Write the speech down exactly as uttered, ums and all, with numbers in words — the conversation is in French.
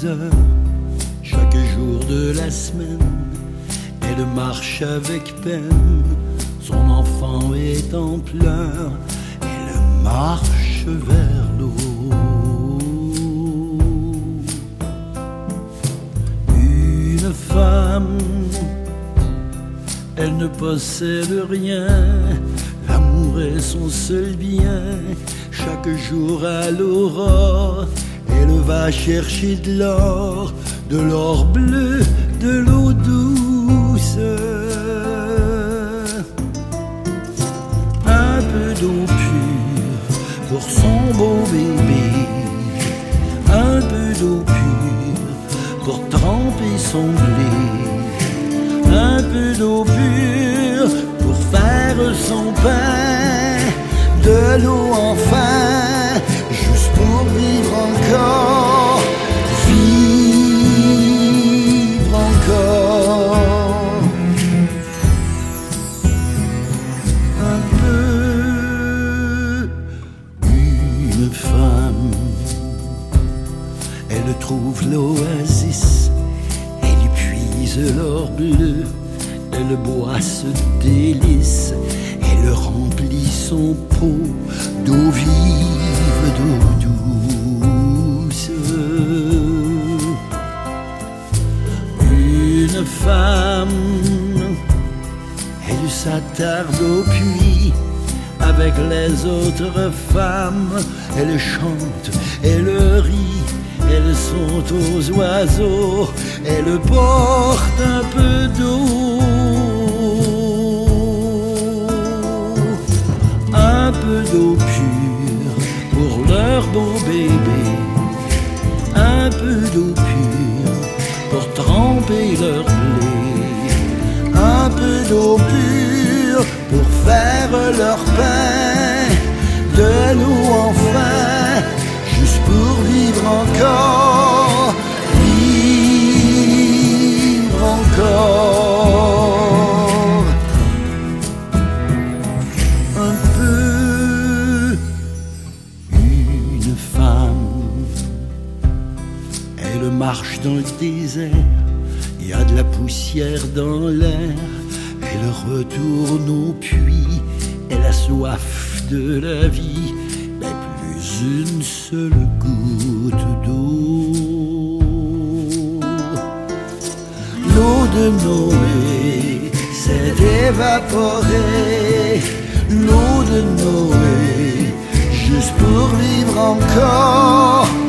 douze heures chaque jour de la semaine. Elle marche avec peine, son enfant est en pleurs. Elle marche vers l'eau. Une femme, elle ne possède rien. L'amour est son seul bien. Chaque jour à l'aurore, elle va chercher de l'or, de l'or bleu, de l'eau douce. Un peu d'eau pure pour son beau bébé. Un peu d'eau pure pour tremper son blé. Un peu d'eau pure pour faire son pain. De l'eau enfin, juste pour vivre encore. Vivre encore. Un peu. Une femme, elle trouve l'oasis. Elle puise l'or bleu. Elle boit ce délice. Elle remplit son pot d'eau vive, d'eau douce. Une femme, elle s'attarde au puits avec les autres femmes. Elle chante, elle rit, elle saute aux oiseaux. Elle porte un peu d'eau. Un peu d'eau pure pour leur beau bébé. Un peu d'eau pure pour tremper leur blé. Un peu d'eau pure pour faire leur pain. De l'eau enfin, juste pour vivre encore. Vivre encore. Un peu. Une femme, elle marche dans le désert. Il y a de la poussière dans l'air. Elle retourne au puits. Elle a soif de la vie, mais plus une seule goutte d'eau. L'eau de Noé s'est évaporée. L'eau de Noé, juste pour vivre encore.